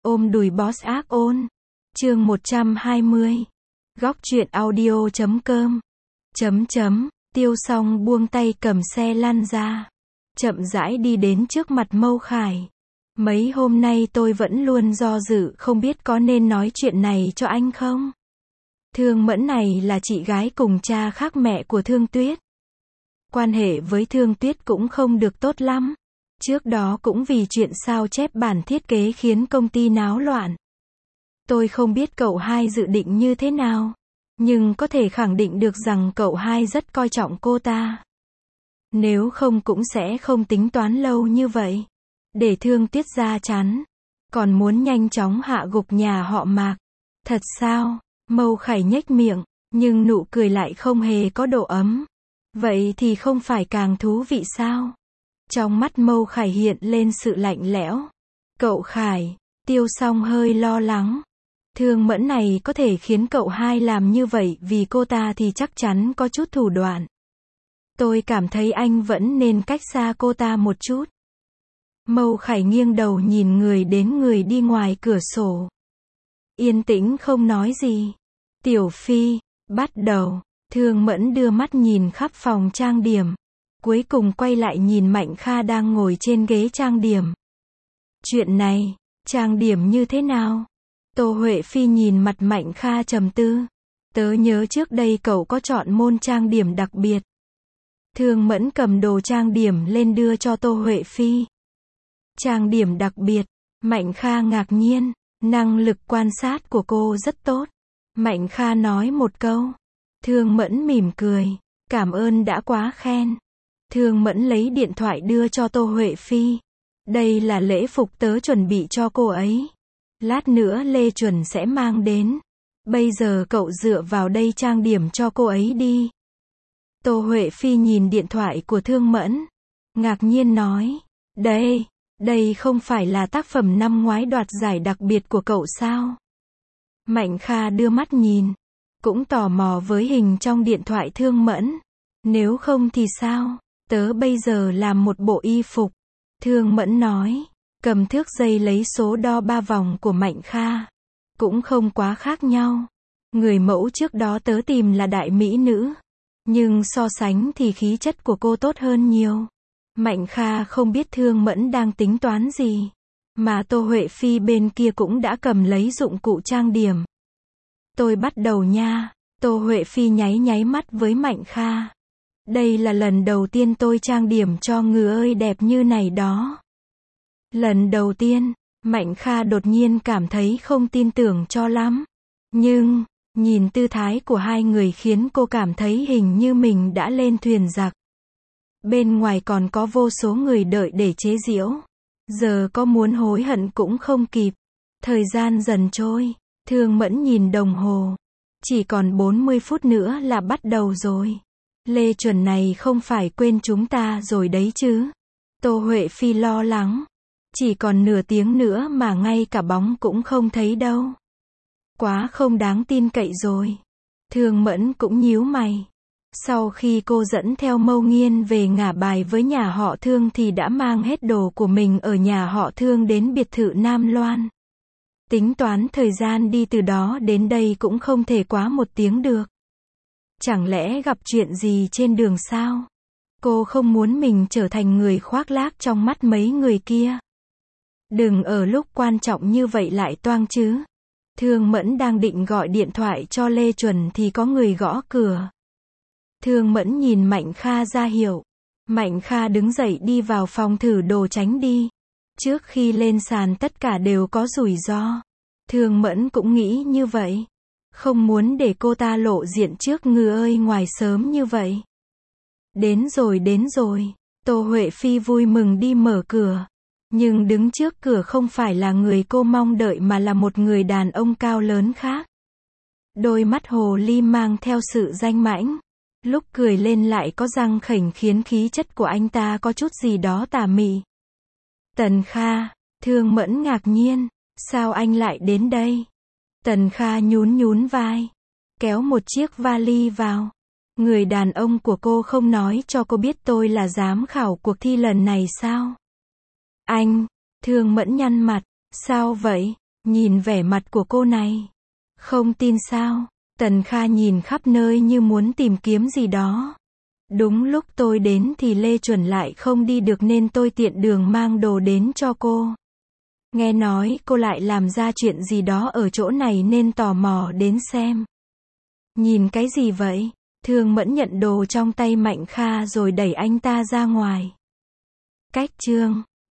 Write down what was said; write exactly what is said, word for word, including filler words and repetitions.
Ôm đùi boss ác ôn. Chương một trăm hai mươi. Góc truyện audio chấm com. Chấm chấm, Tiêu Song buông tay cầm xe lăn ra. Chậm rãi đi đến trước mặt Mâu Khải. Mấy hôm nay tôi vẫn luôn do dự không biết có nên nói chuyện này cho anh không? Thương Mẫn này là chị gái cùng cha khác mẹ của Thương Tuyết. Quan hệ với Thương Tuyết cũng không được tốt lắm. Trước đó cũng vì chuyện sao chép bản thiết kế khiến công ty náo loạn. Tôi không biết cậu hai dự định như thế nào, nhưng có thể khẳng định được rằng cậu hai rất coi trọng cô ta. Nếu không cũng sẽ không tính toán lâu như vậy, để Thương Tuyết ra chắn, còn muốn nhanh chóng hạ gục nhà họ Mạc. Thật sao? Mâu Khải nhếch miệng, nhưng nụ cười lại không hề có độ ấm. Vậy thì không phải càng thú vị sao? Trong mắt Mâu Khải hiện lên sự lạnh lẽo. Cậu Khải, Tiêu Song hơi lo lắng. Thương Mẫn này có thể khiến cậu hai làm như vậy vì cô ta thì chắc chắn có chút thủ đoạn. Tôi cảm thấy anh vẫn nên cách xa cô ta một chút. Mâu Khải nghiêng đầu nhìn người đến người đi ngoài cửa sổ. Yên tĩnh không nói gì. Tiểu Phi, bắt đầu. Thương Mẫn đưa mắt nhìn khắp phòng trang điểm. Cuối cùng quay lại nhìn Mạnh Kha đang ngồi trên ghế trang điểm. Chuyện này, trang điểm như thế nào? Tô Huệ Phi nhìn mặt Mạnh Kha trầm tư. Tớ nhớ trước đây cậu có chọn môn trang điểm đặc biệt. Thương Mẫn cầm đồ trang điểm lên đưa cho Tô Huệ Phi. Trang điểm đặc biệt? Mạnh Kha ngạc nhiên. Năng lực quan sát của cô rất tốt. Mạnh Kha nói một câu. Thương Mẫn mỉm cười. Cảm ơn đã quá khen. Thương Mẫn lấy điện thoại đưa cho Tô Huệ Phi. Đây là lễ phục tớ chuẩn bị cho cô ấy. Lát nữa Lê Chuẩn sẽ mang đến. Bây giờ cậu dựa vào đây trang điểm cho cô ấy đi. Tô Huệ Phi nhìn điện thoại của Thương Mẫn. Ngạc nhiên nói. Đây, đây không phải là tác phẩm năm ngoái đoạt giải đặc biệt của cậu sao? Mạnh Kha đưa mắt nhìn. Cũng tò mò với hình trong điện thoại Thương Mẫn. Nếu không thì sao? Tớ bây giờ làm một bộ y phục. Thương Mẫn nói. Cầm thước dây lấy số đo ba vòng của Mạnh Kha. Cũng không quá khác nhau. Người mẫu trước đó tớ tìm là đại mỹ nữ. Nhưng so sánh thì khí chất của cô tốt hơn nhiều. Mạnh Kha không biết Thương Mẫn đang tính toán gì. Mà Tô Huệ Phi bên kia cũng đã cầm lấy dụng cụ trang điểm. Tôi bắt đầu nha. Tô Huệ Phi nháy nháy mắt với Mạnh Kha. Đây là lần đầu tiên tôi trang điểm cho người ơi đẹp như này đó. Lần đầu tiên, Mạnh Kha đột nhiên cảm thấy không tin tưởng cho lắm. Nhưng, nhìn tư thái của hai người khiến cô cảm thấy hình như mình đã lên thuyền giặc. Bên ngoài còn có vô số người đợi để chế giễu. Giờ có muốn hối hận cũng không kịp. Thời gian dần trôi, Thương Mẫn nhìn đồng hồ. Chỉ còn bốn mươi phút nữa là bắt đầu rồi. Lê Chuẩn này không phải quên chúng ta rồi đấy chứ? Tô Huệ Phi lo lắng. Chỉ còn nửa tiếng nữa mà ngay cả bóng cũng không thấy đâu. Quá không đáng tin cậy rồi. Thương Mẫn cũng nhíu mày. Sau khi cô dẫn theo Mâu Nghiên về ngả bài với nhà họ Thương thì đã mang hết đồ của mình ở nhà họ Thương đến biệt thự Nam Loan. Tính toán thời gian đi từ đó đến đây cũng không thể quá một tiếng được. Chẳng lẽ gặp chuyện gì trên đường sao? Cô không muốn mình trở thành người khoác lác trong mắt mấy người kia. Đừng ở lúc quan trọng như vậy lại toang chứ. Thương Mẫn đang định gọi điện thoại cho Lê Chuẩn thì có người gõ cửa. Thương Mẫn nhìn Mạnh Kha ra hiệu. Mạnh Kha đứng dậy đi vào phòng thử đồ tránh đi. Trước khi lên sàn tất cả đều có rủi ro. Thương Mẫn cũng nghĩ như vậy. Không muốn để cô ta lộ diện trước người ơi ngoài sớm như vậy. Đến rồi đến rồi. Tô Huệ Phi vui mừng đi mở cửa. Nhưng đứng trước cửa không phải là người cô mong đợi mà là một người đàn ông cao lớn khác. Đôi mắt hồ ly mang theo sự danh mãnh. Lúc cười lên lại có răng khểnh khiến khí chất của anh ta có chút gì đó tà mị. Tần Kha, Thương Mẫn ngạc nhiên. Sao anh lại đến đây? Tần Kha nhún nhún vai. Kéo một chiếc vali vào. Người đàn ông của cô không nói cho cô biết tôi là giám khảo cuộc thi lần này sao? Anh, Thương Mẫn nhăn mặt. Sao vậy? Nhìn vẻ mặt của cô này. Không tin sao? Tần Kha nhìn khắp nơi như muốn tìm kiếm gì đó. Đúng lúc tôi đến thì Lê Chuẩn lại không đi được nên tôi tiện đường mang đồ đến cho cô. Nghe nói cô lại làm ra chuyện gì đó ở chỗ này nên tò mò đến xem. Nhìn cái gì vậy? Thương Mẫn nhận đồ trong tay Mạnh Kha rồi đẩy anh ta ra ngoài. Cách chương